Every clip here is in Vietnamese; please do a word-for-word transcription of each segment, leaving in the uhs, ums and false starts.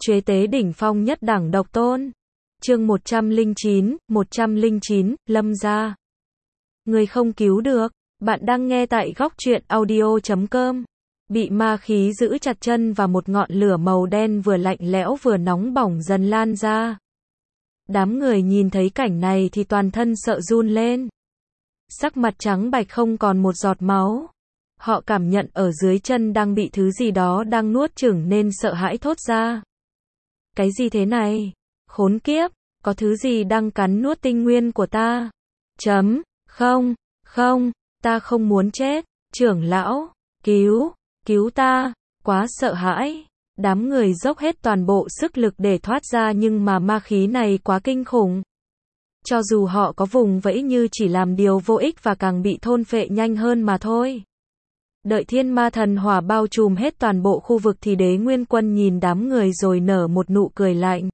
Chế tế đỉnh phong nhất đẳng độc tôn. Chương một trăm lẻ chín, một trăm lẻ chín, Lâm gia. Người không cứu được. Bạn đang nghe tại góc truyện audio chấm com. Bị ma khí giữ chặt chân và một ngọn lửa màu đen vừa lạnh lẽo vừa nóng bỏng dần lan ra. Đám người nhìn thấy cảnh này thì toàn thân sợ run lên. Sắc mặt trắng bạch không còn một giọt máu. Họ cảm nhận ở dưới chân đang bị thứ gì đó đang nuốt chửng nên sợ hãi thốt ra. Cái gì thế này? Khốn kiếp, có thứ gì đang cắn nuốt tinh nguyên của ta? Chấm, không, không, ta không muốn chết, trưởng lão, cứu, cứu ta, quá sợ hãi. Đám người dốc hết toàn bộ sức lực để thoát ra nhưng mà ma khí này quá kinh khủng. Cho dù họ có vùng vẫy như chỉ làm điều vô ích và càng bị thôn phệ nhanh hơn mà thôi. Đợi thiên ma thần hỏa bao trùm hết toàn bộ khu vực thì Đế Nguyên Quân nhìn đám người rồi nở một nụ cười lạnh.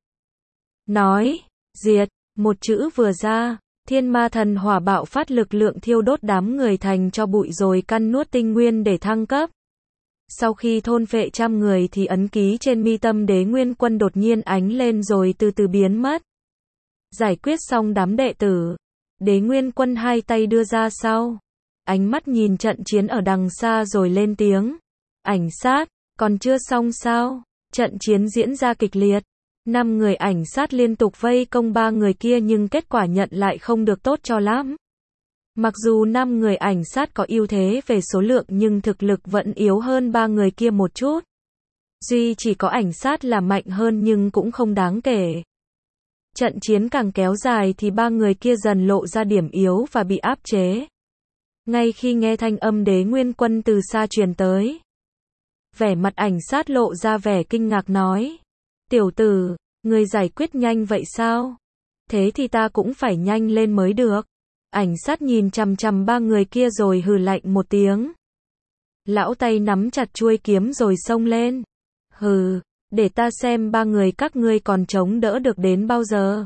Nói, diệt, một chữ vừa ra, thiên ma thần hỏa bạo phát lực lượng thiêu đốt đám người thành cho bụi rồi căn nuốt tinh nguyên để thăng cấp. Sau khi thôn phệ trăm người thì ấn ký trên mi tâm Đế Nguyên Quân đột nhiên ánh lên rồi từ từ biến mất. Giải quyết xong đám đệ tử, Đế Nguyên Quân hai tay đưa ra sau. Ánh mắt nhìn trận chiến ở đằng xa rồi lên tiếng. Ảnh sát, còn chưa xong sao? Trận chiến diễn ra kịch liệt. Năm người ảnh sát liên tục vây công ba người kia nhưng kết quả nhận lại không được tốt cho lắm. Mặc dù năm người ảnh sát có ưu thế về số lượng nhưng thực lực vẫn yếu hơn ba người kia một chút. Duy chỉ có ảnh sát là mạnh hơn nhưng cũng không đáng kể. Trận chiến càng kéo dài thì ba người kia dần lộ ra điểm yếu và bị áp chế. Ngay khi nghe thanh âm Đế Nguyên Quân từ xa truyền tới, vẻ mặt ảnh sát lộ ra vẻ kinh ngạc nói. Tiểu tử, người giải quyết nhanh vậy sao? Thế thì ta cũng phải nhanh lên mới được. Ảnh sát nhìn chằm chằm ba người kia rồi hừ lạnh một tiếng. Lão tay nắm chặt chuôi kiếm rồi xông lên. Hừ, để ta xem ba người các ngươi còn chống đỡ được đến bao giờ.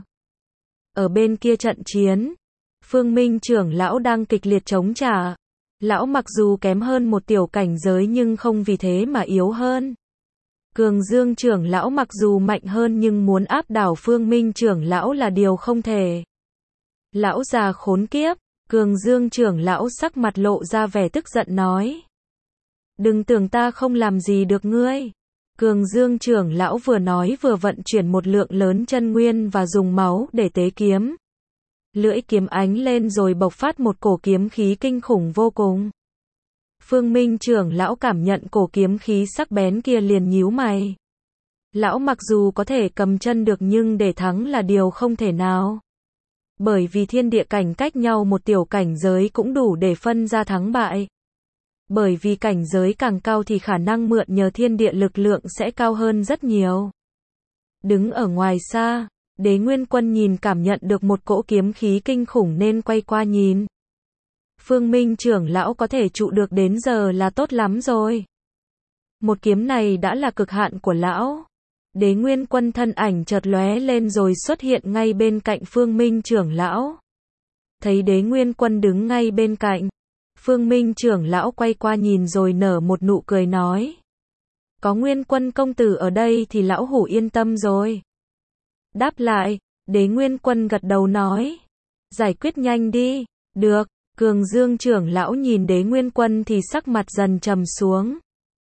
Ở bên kia trận chiến, Phương Minh trưởng lão đang kịch liệt chống trả. Lão mặc dù kém hơn một tiểu cảnh giới nhưng không vì thế mà yếu hơn. Cường Dương trưởng lão mặc dù mạnh hơn nhưng muốn áp đảo Phương Minh trưởng lão là điều không thể. Lão già khốn kiếp, Cường Dương trưởng lão sắc mặt lộ ra vẻ tức giận nói. Đừng tưởng ta không làm gì được ngươi. Cường Dương trưởng lão vừa nói vừa vận chuyển một lượng lớn chân nguyên và dùng máu để tế kiếm. Lưỡi kiếm ánh lên rồi bộc phát một cổ kiếm khí kinh khủng vô cùng. Phương Minh trưởng lão cảm nhận cổ kiếm khí sắc bén kia liền nhíu mày. Lão mặc dù có thể cầm chân được nhưng để thắng là điều không thể nào. Bởi vì thiên địa cảnh cách nhau một tiểu cảnh giới cũng đủ để phân ra thắng bại. Bởi vì cảnh giới càng cao thì khả năng mượn nhờ thiên địa lực lượng sẽ cao hơn rất nhiều. Đứng ở ngoài xa, Đế Nguyên Quân nhìn cảm nhận được một cỗ kiếm khí kinh khủng nên quay qua nhìn. Phương Minh trưởng lão có thể trụ được đến giờ là tốt lắm rồi. Một kiếm này đã là cực hạn của lão. Đế Nguyên Quân thân ảnh chợt lóe lên rồi xuất hiện ngay bên cạnh Phương Minh trưởng lão. Thấy Đế Nguyên Quân đứng ngay bên cạnh, Phương Minh trưởng lão quay qua nhìn rồi nở một nụ cười nói. Có Nguyên Quân công tử ở đây thì lão hủ yên tâm rồi. Đáp lại, Đế Nguyên Quân gật đầu nói. Giải quyết nhanh đi. Được. Cường Dương trưởng lão nhìn Đế Nguyên Quân thì sắc mặt dần trầm xuống.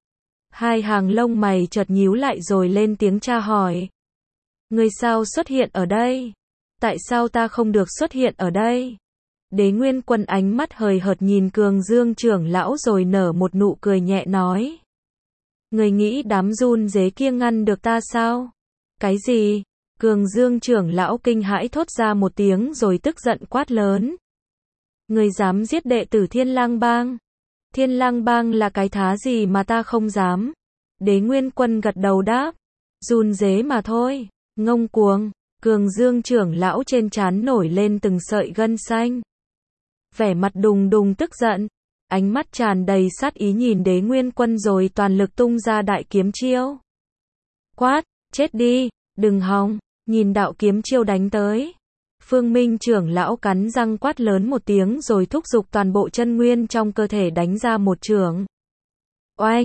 Hai hàng lông mày chợt nhíu lại rồi lên tiếng tra hỏi. Người sao xuất hiện ở đây? Tại sao ta không được xuất hiện ở đây? Đế Nguyên Quân ánh mắt hời hợt nhìn Cường Dương trưởng lão rồi nở một nụ cười nhẹ nói. Người nghĩ đám run dế kia ngăn được ta sao? Cái gì? Cường Dương trưởng lão kinh hãi thốt ra một tiếng rồi tức giận quát lớn. Người dám giết đệ tử Thiên Lang Bang? Thiên Lang Bang là cái thá gì mà ta không dám? Đế Nguyên Quân gật đầu đáp. Run dế mà thôi, ngông cuồng. Cường Dương trưởng lão trên trán nổi lên từng sợi gân xanh. Vẻ mặt đùng đùng tức giận, ánh mắt tràn đầy sát ý nhìn Đế Nguyên Quân rồi toàn lực tung ra đại kiếm chiêu. Quát, chết đi, đừng hòng, nhìn đạo kiếm chiêu đánh tới. Phương Minh trưởng lão cắn răng quát lớn một tiếng rồi thúc giục toàn bộ chân nguyên trong cơ thể đánh ra một chưởng. Oanh,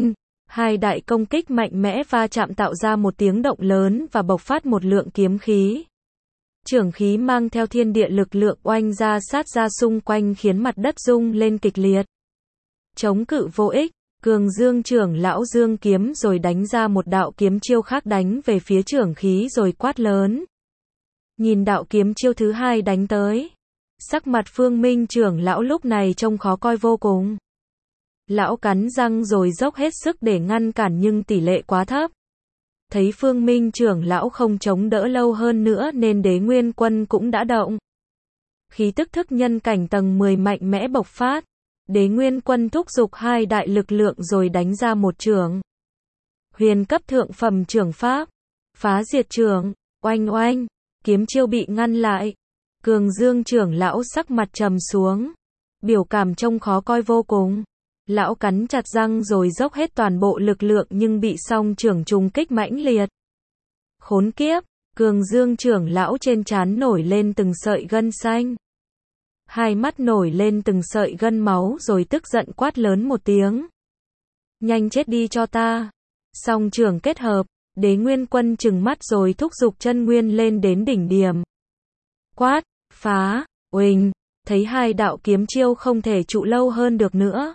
Hai đại công kích mạnh mẽ va chạm tạo ra một tiếng động lớn và bộc phát một lượng kiếm khí. Chưởng khí mang theo thiên địa lực lượng oanh ra sát ra xung quanh khiến mặt đất rung lên kịch liệt. Chống cự vô ích, Cường Dương trưởng lão dương kiếm rồi đánh ra một đạo kiếm chiêu khác đánh về phía chưởng khí rồi quát lớn. Nhìn đạo kiếm chiêu thứ hai đánh tới. Sắc mặt Phương Minh trưởng lão lúc này trông khó coi vô cùng. Lão cắn răng rồi dốc hết sức để ngăn cản nhưng tỷ lệ quá thấp. Thấy Phương Minh trưởng lão không chống đỡ lâu hơn nữa nên Đế Nguyên Quân cũng đã động. Khí tức thức nhân cảnh tầng mười mạnh mẽ bộc phát. Đế Nguyên Quân thúc giục hai đại lực lượng rồi đánh ra một chưởng. Huyền cấp thượng phẩm chưởng pháp. Phá diệt chưởng, oanh oanh, kiếm chiêu bị ngăn lại. Cường Dương trưởng lão sắc mặt trầm xuống. Biểu cảm trông khó coi vô cùng. Lão cắn chặt răng rồi dốc hết toàn bộ lực lượng nhưng bị song chưởng trùng kích mãnh liệt. Khốn kiếp, Cường Dương trưởng lão trên trán nổi lên từng sợi gân xanh. Hai mắt nổi lên từng sợi gân máu rồi tức giận quát lớn một tiếng. Nhanh chết đi cho ta. Song chưởng kết hợp, Đế Nguyên Quân trừng mắt rồi thúc giục chân nguyên lên đến đỉnh điểm. Quát, phá, uỳnh, thấy hai đạo kiếm chiêu không thể trụ lâu hơn được nữa.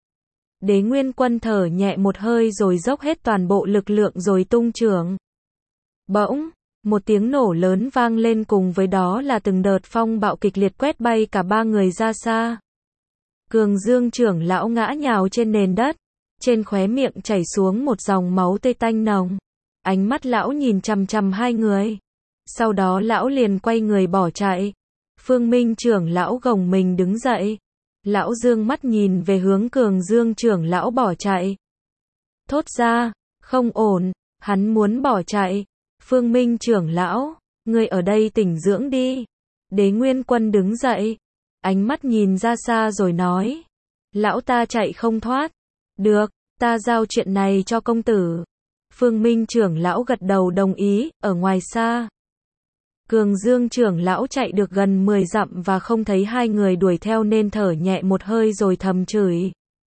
Đế Nguyên Quân thở nhẹ một hơi rồi dốc hết toàn bộ lực lượng rồi tung chưởng. Bỗng, một tiếng nổ lớn vang lên cùng với đó là từng đợt phong bạo kịch liệt quét bay cả ba người ra xa. Cường Dương trưởng lão ngã nhào trên nền đất, trên khóe miệng chảy xuống một dòng máu tươi tanh nồng. Ánh mắt lão nhìn chằm chằm hai người. Sau đó lão liền quay người bỏ chạy. Phương Minh trưởng lão gồng mình đứng dậy. Lão dương mắt nhìn về hướng Cường Dương trưởng lão bỏ chạy. Thốt ra, không ổn, hắn muốn bỏ chạy. Phương Minh trưởng lão, ngươi ở đây tĩnh dưỡng đi. Đế Nguyên Quân đứng dậy, ánh mắt nhìn ra xa rồi nói. Lão ta chạy không thoát. Được, ta giao chuyện này cho công tử. Phương Minh trưởng lão gật đầu đồng ý, ở ngoài xa. Cường Dương trưởng lão chạy được gần mười dặm và không thấy hai người đuổi theo nên thở nhẹ một hơi rồi thầm chửi.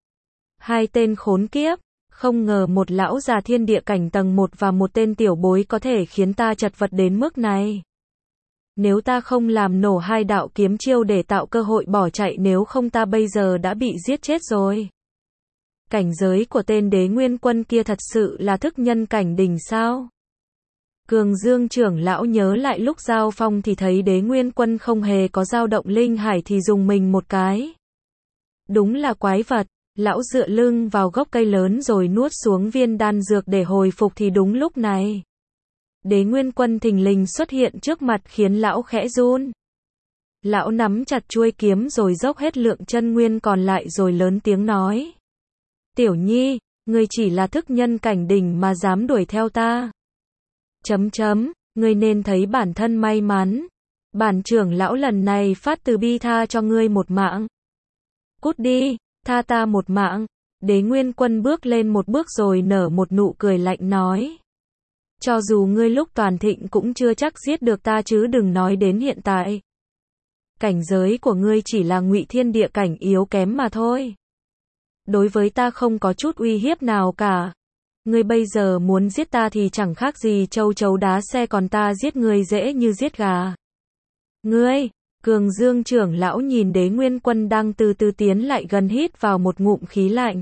Hai tên khốn kiếp, không ngờ một lão già thiên địa cảnh tầng một và một tên tiểu bối có thể khiến ta chật vật đến mức này. Nếu ta không làm nổ hai đạo kiếm chiêu để tạo cơ hội bỏ chạy nếu không ta bây giờ đã bị giết chết rồi. Cảnh giới của tên Đế Nguyên Quân kia thật sự là thức nhân cảnh đỉnh sao? Cường Dương trưởng lão nhớ lại lúc giao phong thì thấy Đế Nguyên Quân không hề có dao động linh hải thì dùng mình một cái. Đúng là quái vật, lão dựa lưng vào gốc cây lớn rồi nuốt xuống viên đan dược để hồi phục thì đúng lúc này. Đế Nguyên Quân thình lình xuất hiện trước mặt khiến lão khẽ run. Lão nắm chặt chuôi kiếm rồi dốc hết lượng chân nguyên còn lại rồi lớn tiếng nói. Tiểu Nhi, ngươi chỉ là thức nhân cảnh đỉnh mà dám đuổi theo ta. Chấm chấm, ngươi nên thấy bản thân may mắn. Bản trưởng lão lần này phát từ bi tha cho ngươi một mạng. Cút đi, tha ta một mạng. Đế Nguyên Quân bước lên một bước rồi nở một nụ cười lạnh nói. Cho dù ngươi lúc toàn thịnh cũng chưa chắc giết được ta chứ đừng nói đến hiện tại. Cảnh giới của ngươi chỉ là ngụy thiên địa cảnh yếu kém mà thôi. Đối với ta không có chút uy hiếp nào cả. Ngươi bây giờ muốn giết ta thì chẳng khác gì châu chấu đá xe còn ta giết ngươi dễ như giết gà. Ngươi, Cường Dương trưởng lão nhìn Đế Nguyên Quân đang từ từ tiến lại gần hít vào một ngụm khí lạnh.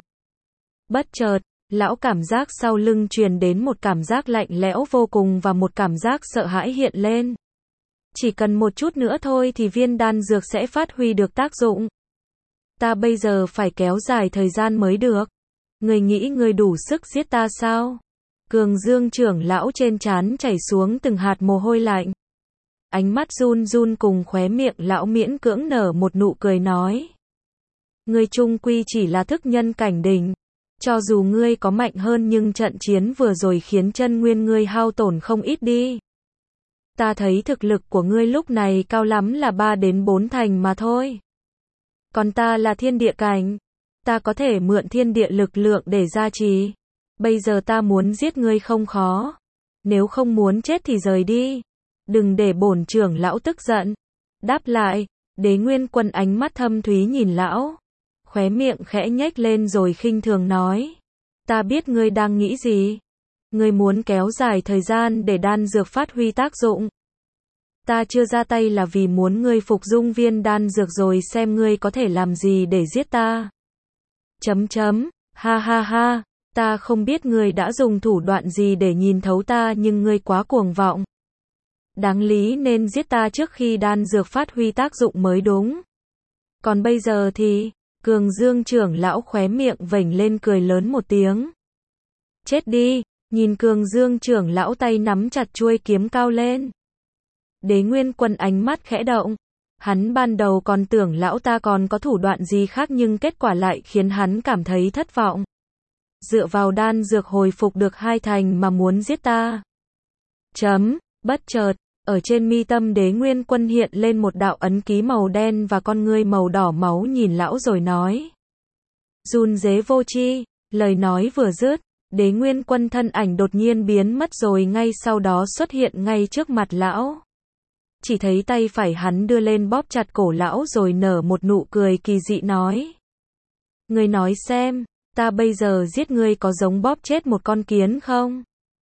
Bất chợt, lão cảm giác sau lưng truyền đến một cảm giác lạnh lẽo vô cùng và một cảm giác sợ hãi hiện lên. Chỉ cần một chút nữa thôi thì viên đan dược sẽ phát huy được tác dụng. Ta bây giờ phải kéo dài thời gian mới được. Ngươi nghĩ ngươi đủ sức giết ta sao? Cường Dương trưởng lão trên trán chảy xuống từng hạt mồ hôi lạnh. Ánh mắt run run cùng khóe miệng lão miễn cưỡng nở một nụ cười nói. Ngươi chung quy chỉ là thức nhân cảnh đỉnh. Cho dù ngươi có mạnh hơn nhưng trận chiến vừa rồi khiến chân nguyên ngươi hao tổn không ít đi. Ta thấy thực lực của ngươi lúc này cao lắm là ba đến bốn thành mà thôi. Còn ta là thiên địa cảnh. Ta có thể mượn thiên địa lực lượng để gia trì. Bây giờ ta muốn giết ngươi không khó. Nếu không muốn chết thì rời đi. Đừng để bổn trưởng lão tức giận. Đáp lại, Đế Nguyên Quân ánh mắt thâm thúy nhìn lão. Khóe miệng khẽ nhếch lên rồi khinh thường nói. Ta biết ngươi đang nghĩ gì. Ngươi muốn kéo dài thời gian để đan dược phát huy tác dụng. Ta chưa ra tay là vì muốn ngươi phục dung viên đan dược rồi xem ngươi có thể làm gì để giết ta. Chấm chấm, ha ha ha, ta không biết ngươi đã dùng thủ đoạn gì để nhìn thấu ta nhưng ngươi quá cuồng vọng. Đáng lý nên giết ta trước khi đan dược phát huy tác dụng mới đúng. Còn bây giờ thì, Cường Dương trưởng lão khóe miệng vểnh lên cười lớn một tiếng. Chết đi, nhìn Cường Dương trưởng lão tay nắm chặt chuôi kiếm cao lên. Đế Nguyên Quân ánh mắt khẽ động. Hắn ban đầu còn tưởng lão ta còn có thủ đoạn gì khác nhưng kết quả lại khiến hắn cảm thấy thất vọng. Dựa vào đan dược hồi phục được hai thành mà muốn giết ta. Chấm, bất chợt, ở trên mi tâm Đế Nguyên Quân hiện lên một đạo ấn ký màu đen và con ngươi màu đỏ máu nhìn lão rồi nói. Run rế vô tri, lời nói vừa dứt, Đế Nguyên Quân thân ảnh đột nhiên biến mất rồi ngay sau đó xuất hiện ngay trước mặt lão. Chỉ thấy tay phải hắn đưa lên bóp chặt cổ lão rồi nở một nụ cười kỳ dị nói. Ngươi nói xem, ta bây giờ giết ngươi có giống bóp chết một con kiến không?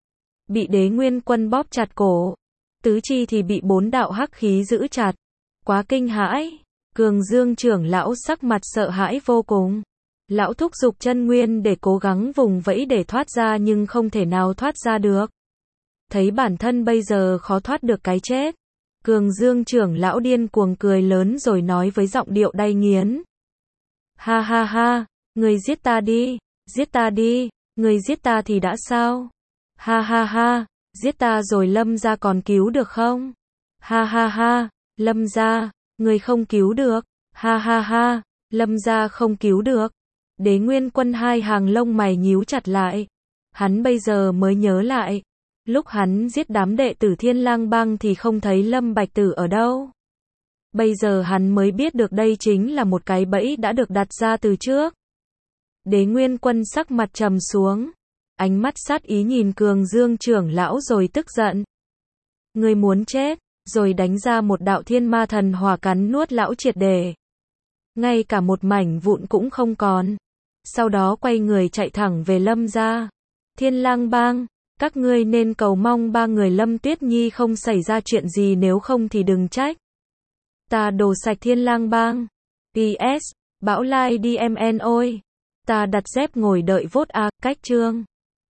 Bị Đế Nguyên Quân bóp chặt cổ, tứ chi thì bị bốn đạo hắc khí giữ chặt. Quá kinh hãi, Cường Dương trưởng lão sắc mặt sợ hãi vô cùng. Lão thúc giục chân nguyên để cố gắng vùng vẫy để thoát ra nhưng không thể nào thoát ra được. Thấy bản thân bây giờ khó thoát được cái chết. Cường Dương trưởng lão điên cuồng cười lớn rồi nói với giọng điệu đay nghiến. Ha ha ha, người giết ta đi, giết ta đi, người giết ta thì đã sao? Ha ha ha, giết ta rồi Lâm gia còn cứu được không? Ha ha ha, Lâm gia, người không cứu được. Ha ha ha, Lâm gia không cứu được. Đế Nguyên Quân hai hàng lông mày nhíu chặt lại. Hắn bây giờ mới nhớ lại. Lúc hắn giết đám đệ tử Thiên Lang Bang thì không thấy Lâm Bạch Tử ở đâu. Bây giờ hắn mới biết được đây chính là một cái bẫy đã được đặt ra từ trước. Đế Nguyên Quân sắc mặt trầm xuống. Ánh mắt sát ý nhìn Cường Dương trưởng lão rồi tức giận. Ngươi muốn chết, rồi đánh ra một đạo thiên ma thần hỏa cắn nuốt lão triệt để. Ngay cả một mảnh vụn cũng không còn. Sau đó quay người chạy thẳng về Lâm gia. Thiên Lang Bang, các ngươi nên cầu mong ba người Lâm Tuyết Nhi không xảy ra chuyện gì nếu không thì đừng trách. Ta đổ sạch Thiên Lang Bang. pê ét, Bão Lai đi em en ôi. Ta đặt dép ngồi đợi vote a, cách chương.